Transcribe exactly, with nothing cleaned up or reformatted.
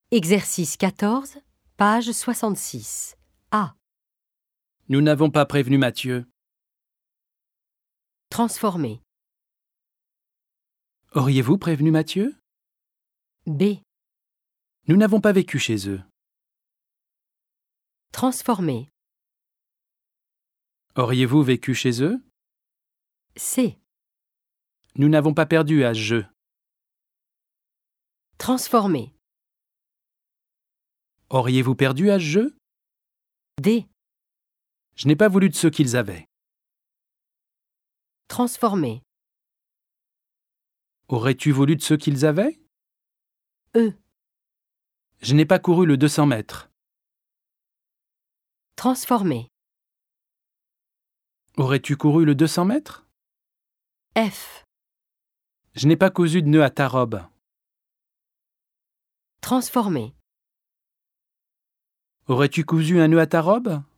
Exercice quatorze, page soixante-six. A. Nous n'avons pas prévenu Mathieu. Transformer. Auriez-vous prévenu Mathieu? B. Nous n'avons pas vécu chez eux. Transformer. Auriez-vous vécu chez eux? C. Nous n'avons pas perdu à ce jeu. Transformer. Auriez-vous perdu à ce jeu? D. Je n'ai pas voulu de ceux qu'ils avaient. Transformer. Aurais-tu voulu de ceux qu'ils avaient? E. Je n'ai pas couru le deux cents mètres. Transformer. Aurais-tu couru le deux cents mètres? F. Je n'ai pas cousu de nœud à ta robe. Transformer. Aurais-tu cousu un nœud à ta robe?